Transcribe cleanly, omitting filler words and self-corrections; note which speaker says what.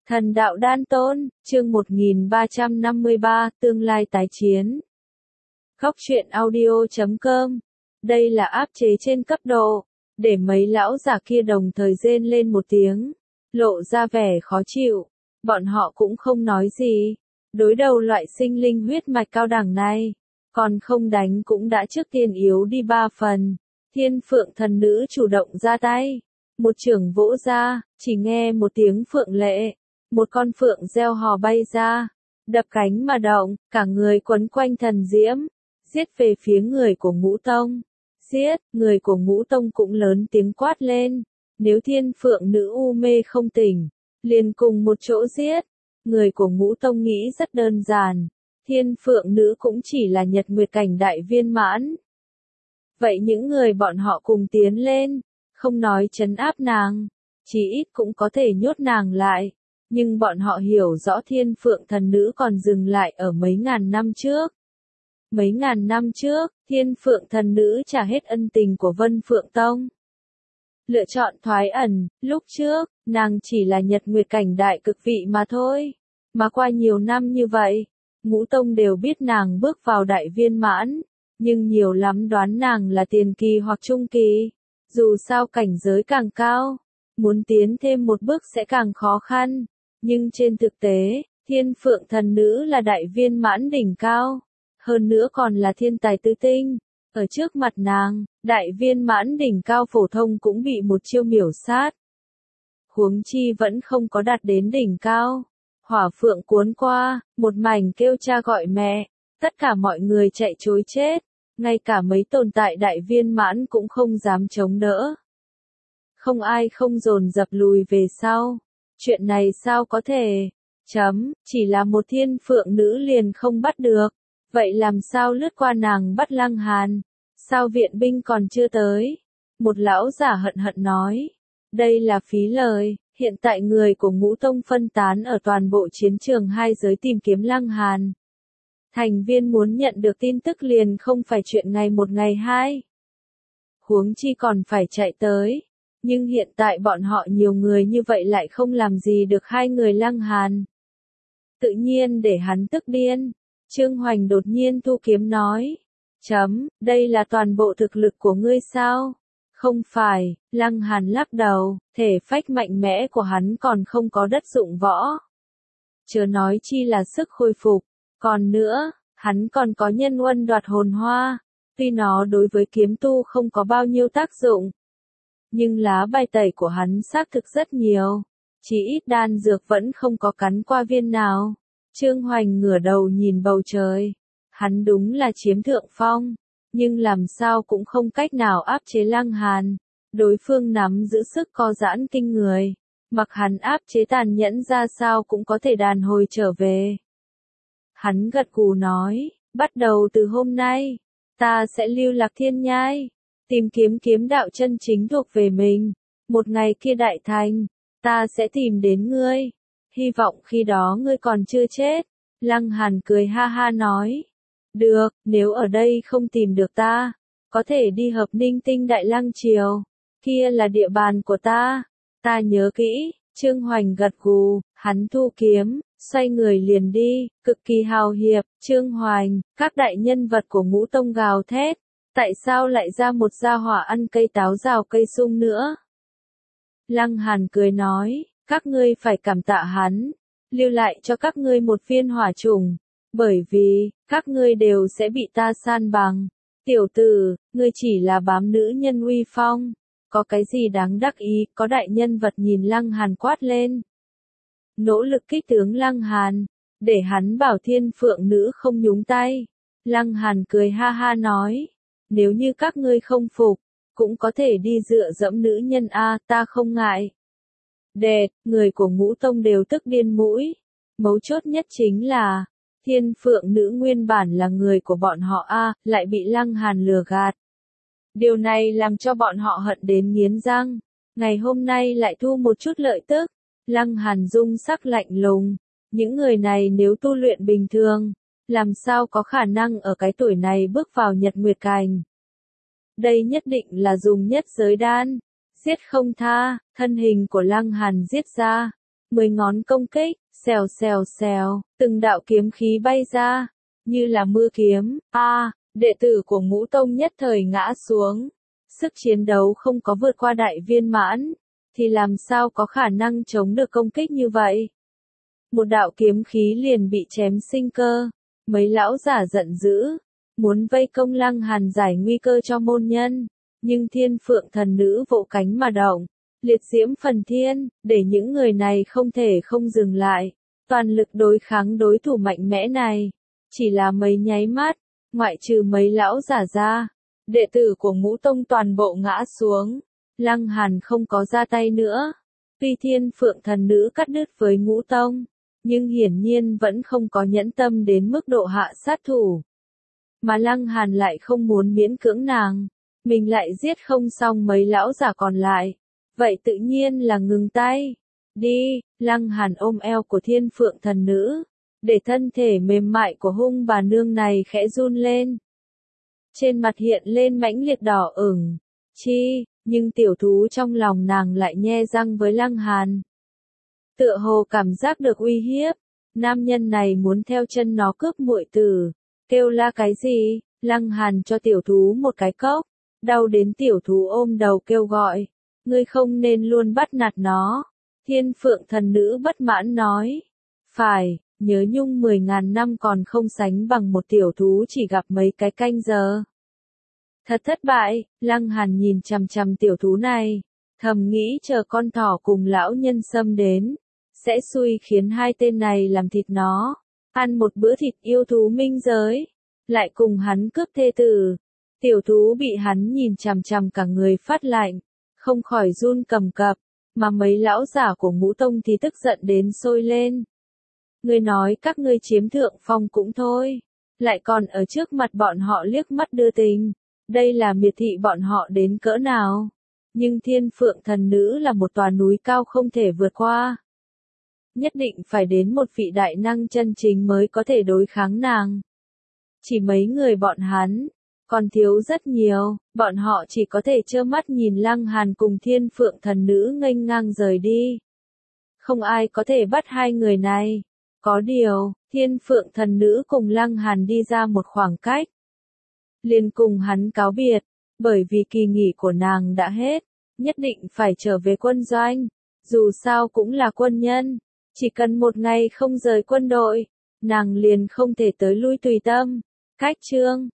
Speaker 1: Thần đạo đan tôn, chương 1353, tương lai tái chiến. Góc truyện audio.com. Đây là áp chế trên cấp độ, để mấy lão giả kia đồng thời rên lên một tiếng, lộ ra vẻ khó chịu. Bọn họ cũng không nói gì. Đối đầu loại sinh linh huyết mạch cao đẳng này, còn không đánh cũng đã trước tiên yếu đi 3 phần. Thiên Phượng thần nữ chủ động ra tay, một chưởng vỗ ra, chỉ nghe một tiếng phượng lệ. Một con phượng reo hò bay ra, đập cánh mà động, cả người quấn quanh thần diễm, giết về phía người của Ngũ Tông. Giết, người của Ngũ Tông cũng lớn tiếng quát lên, nếu Thiên Phượng nữ u mê không tỉnh, liền cùng một chỗ giết. Người của Ngũ Tông nghĩ rất đơn giản, Thiên Phượng nữ cũng chỉ là Nhật Nguyệt cảnh đại viên mãn. Vậy những người bọn họ cùng tiến lên, không nói trấn áp nàng, chỉ ít cũng có thể nhốt nàng lại. Nhưng bọn họ hiểu rõ Thiên Phượng thần nữ còn dừng lại ở mấy ngàn năm trước. Mấy ngàn năm trước, Thiên Phượng thần nữ trả hết ân tình của Vân Phượng Tông. Lựa chọn thoái ẩn, lúc trước, nàng chỉ là Nhật Nguyệt cảnh đại cực vị mà thôi. Mà qua nhiều năm như vậy, Ngũ Tông đều biết nàng bước vào đại viên mãn, nhưng nhiều lắm đoán nàng là tiền kỳ hoặc trung kỳ. Dù sao cảnh giới càng cao, muốn tiến thêm một bước sẽ càng khó khăn. Nhưng trên thực tế, Thiên Phượng thần nữ là đại viên mãn đỉnh cao, hơn nữa còn là thiên tài tứ tinh. Ở trước mặt nàng, đại viên mãn đỉnh cao phổ thông cũng bị một chiêu miểu sát. Huống chi vẫn không có đạt đến đỉnh cao. Hỏa phượng cuốn qua, một mảnh kêu cha gọi mẹ, tất cả mọi người chạy trối chết, ngay cả mấy tồn tại đại viên mãn cũng không dám chống đỡ. Không ai không dồn dập lùi về sau. Chuyện này sao có thể? Chỉ là một Thiên Phượng nữ liền không bắt được. Vậy làm sao lướt qua nàng bắt Lăng Hàn? Sao viện binh còn chưa tới? Một lão giả hận hận nói. Đây là phí lời, hiện tại người của Ngũ Tông phân tán ở toàn bộ chiến trường hai giới tìm kiếm Lăng Hàn. Thành viên muốn nhận được tin tức liền không phải chuyện ngày một ngày hai. Huống chi còn phải chạy tới. Nhưng hiện tại bọn họ nhiều người như vậy lại không làm gì được hai người Lăng Hàn. Tự nhiên để hắn tức điên. Trương Hoành đột nhiên thu kiếm nói. Đây là toàn bộ thực lực của ngươi sao? Không phải, Lăng Hàn lắc đầu, thể phách mạnh mẽ của hắn còn không có đất dụng võ. Chớ nói chi là sức khôi phục. Còn nữa, hắn còn có nhân huân đoạt hồn hoa. Tuy nó đối với kiếm tu không có bao nhiêu tác dụng. Nhưng lá bài tẩy của hắn xác thực rất nhiều. Chỉ ít đan dược vẫn không có cắn qua viên nào. Trương Hoành ngửa đầu nhìn bầu trời. Hắn đúng là chiếm thượng phong. Nhưng làm sao cũng không cách nào áp chế Lăng Hàn. Đối phương nắm giữ sức co giãn kinh người. Mặc hắn áp chế tàn nhẫn ra sao cũng có thể đàn hồi trở về. Hắn gật gù nói. Bắt đầu từ hôm nay, ta sẽ lưu lạc thiên nhai. Tìm kiếm kiếm đạo chân chính thuộc về mình. Một ngày kia đại thành, ta sẽ tìm đến ngươi. Hy vọng khi đó ngươi còn chưa chết. Lăng Hàn cười ha ha nói. Được, nếu ở đây không tìm được ta, có thể đi Hợp Ninh Tinh Đại Lăng Triều. Kia là địa bàn của ta. Ta nhớ kỹ. Trương Hoành gật gù, hắn thu kiếm, xoay người liền đi, cực kỳ hào hiệp. Trương Hoành, các đại nhân vật của Ngũ Tông gào thét. Tại sao lại ra một gia hỏa ăn cây táo rào cây sung nữa? Lăng Hàn cười nói, các ngươi phải cảm tạ hắn, lưu lại cho các ngươi một viên hỏa trùng, bởi vì, các ngươi đều sẽ bị ta san bằng. Tiểu tử, ngươi chỉ là bám nữ nhân uy phong, có cái gì đáng đắc ý? Có đại nhân vật nhìn Lăng Hàn quát lên. Nỗ lực kích tướng Lăng Hàn, để hắn bảo Thiên Phượng nữ không nhúng tay. Lăng Hàn cười ha ha nói. Nếu như các ngươi không phục, cũng có thể đi dựa dẫm nữ nhân a, ta không ngại. Đệt, người của Ngũ Tông đều tức điên mũi. Mấu chốt nhất chính là, Thiên Phượng nữ nguyên bản là người của bọn họ a, lại bị Lăng Hàn lừa gạt. Điều này làm cho bọn họ hận đến nghiến răng. Ngày hôm nay lại thu một chút lợi tức. Lăng Hàn dung sắc lạnh lùng. Những người này nếu tu luyện bình thường, làm sao có khả năng ở cái tuổi này bước vào Nhật Nguyệt cảnh. Đây nhất định là dùng nhất giới đan. Giết không tha, thân hình của Lăng Hàn giết ra. 10 ngón công kích, xèo xèo xèo, từng đạo kiếm khí bay ra, như là mưa kiếm. Đệ tử của Ngũ Tông nhất thời ngã xuống. Sức chiến đấu không có vượt qua đại viên mãn, thì làm sao có khả năng chống được công kích như vậy? Một đạo kiếm khí liền bị chém sinh cơ. Mấy lão giả giận dữ, muốn vây công Lăng Hàn giải nguy cơ cho môn nhân. Nhưng Thiên Phượng thần nữ vỗ cánh mà động, liệt diễm phần thiên, để những người này không thể không dừng lại. Toàn lực đối kháng đối thủ mạnh mẽ này. Chỉ là mấy nháy mắt, ngoại trừ mấy lão giả ra, đệ tử của Ngũ Tông toàn bộ ngã xuống. Lăng Hàn không có ra tay nữa. Tuy Thiên Phượng thần nữ cắt đứt với Ngũ Tông, nhưng hiển nhiên vẫn không có nhẫn tâm đến mức độ hạ sát thủ. Mà Lăng Hàn lại không muốn miễn cưỡng nàng, mình lại giết không xong mấy lão giả còn lại, vậy tự nhiên là ngừng tay. Đi, Lăng Hàn ôm eo của Thiên Phượng thần nữ, để thân thể mềm mại của hung bà nương này khẽ run lên. Trên mặt hiện lên mãnh liệt đỏ ửng. Nhưng tiểu thú trong lòng nàng lại nhe răng với Lăng Hàn. Tựa hồ cảm giác được uy hiếp, nam nhân này muốn theo chân nó cướp muội tử. Kêu la cái gì? Lăng Hàn cho tiểu thú một cái cốc, đau đến tiểu thú ôm đầu kêu gọi. Ngươi không nên luôn bắt nạt nó. Thiên Phượng thần nữ bất mãn nói. Phải, nhớ nhung 10.000 năm còn không sánh bằng một tiểu thú chỉ gặp mấy cái canh giờ. Thật thất bại, Lăng Hàn nhìn chằm chằm tiểu thú này, thầm nghĩ chờ con thỏ cùng lão nhân xâm đến, sẽ xui khiến hai tên này làm thịt nó, ăn một bữa thịt yêu thú minh giới, lại cùng hắn cướp thê tử. Tiểu thú bị hắn nhìn chằm chằm cả người phát lạnh, không khỏi run cầm cập, mà mấy lão giả của Ngũ Tông thì tức giận đến sôi lên. Ngươi nói các ngươi chiếm thượng phong cũng thôi, lại còn ở trước mặt bọn họ liếc mắt đưa tình. Đây là miệt thị bọn họ đến cỡ nào. Nhưng Thiên Phượng thần nữ là một tòa núi cao không thể vượt qua. Nhất định phải đến một vị đại năng chân chính mới có thể đối kháng nàng. Chỉ mấy người bọn hắn, còn thiếu rất nhiều, bọn họ chỉ có thể trơ mắt nhìn Lăng Hàn cùng Thiên Phượng thần nữ nghênh ngang rời đi. Không ai có thể bắt hai người này. Có điều, Thiên Phượng thần nữ cùng Lăng Hàn đi ra một khoảng cách. Liền cùng hắn cáo biệt, bởi vì kỳ nghỉ của nàng đã hết, nhất định phải trở về quân doanh. Dù sao cũng là quân nhân, chỉ cần một ngày không rời quân đội, nàng liền không thể tới lui tùy tâm. Cách chương